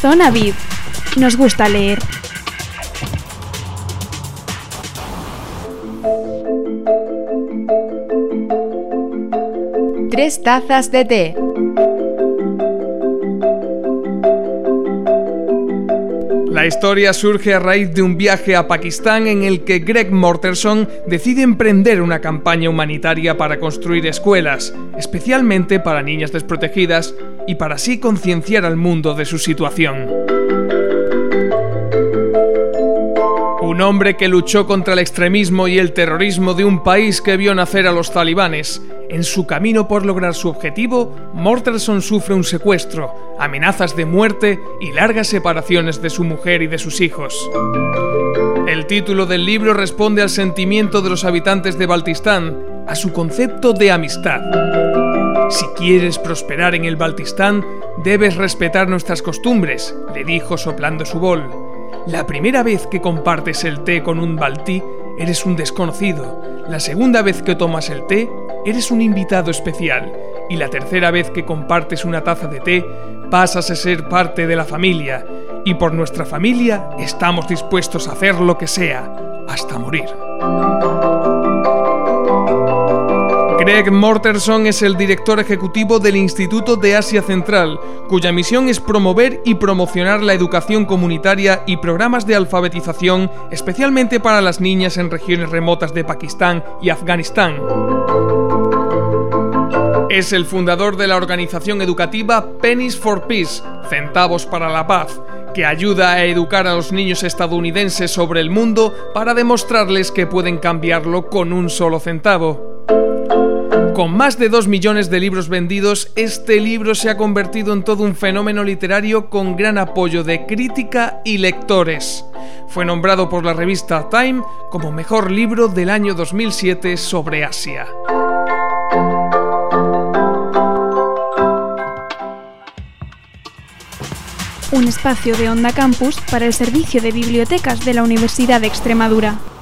Zona VIP. Nos gusta leer. Tres tazas de té. La historia surge a raíz de un viaje a Pakistán en el que Greg Mortenson decide emprender una campaña humanitaria para construir escuelas, especialmente para niñas desprotegidas, y para así concienciar al mundo de su situación. Un hombre que luchó contra el extremismo y el terrorismo de un país que vio nacer a los talibanes. En su camino por lograr su objetivo, Mortenson sufre un secuestro, amenazas de muerte y largas separaciones de su mujer y de sus hijos. El título del libro responde al sentimiento de los habitantes de Baltistán, a su concepto de amistad. Si quieres prosperar en el Baltistán, debes respetar nuestras costumbres, le dijo soplando su bol. La primera vez que compartes el té con un baltí, eres un desconocido. La segunda vez que tomas el té, eres un invitado especial. Y la tercera vez que compartes una taza de té, pasas a ser parte de la familia. Y por nuestra familia estamos dispuestos a hacer lo que sea, hasta morir. Greg Mortenson es el director ejecutivo del Instituto de Asia Central, cuya misión es promover y promocionar la educación comunitaria y programas de alfabetización, especialmente para las niñas en regiones remotas de Pakistán y Afganistán. Es el fundador de la organización educativa Pennies for Peace, Centavos para la Paz, que ayuda a educar a los niños estadounidenses sobre el mundo para demostrarles que pueden cambiarlo con un solo centavo. Con más de 2 millones de libros vendidos, este libro se ha convertido en todo un fenómeno literario con gran apoyo de crítica y lectores. Fue nombrado por la revista Time como mejor libro del año 2007 sobre Asia. Un espacio de Onda Campus para el servicio de bibliotecas de la Universidad de Extremadura.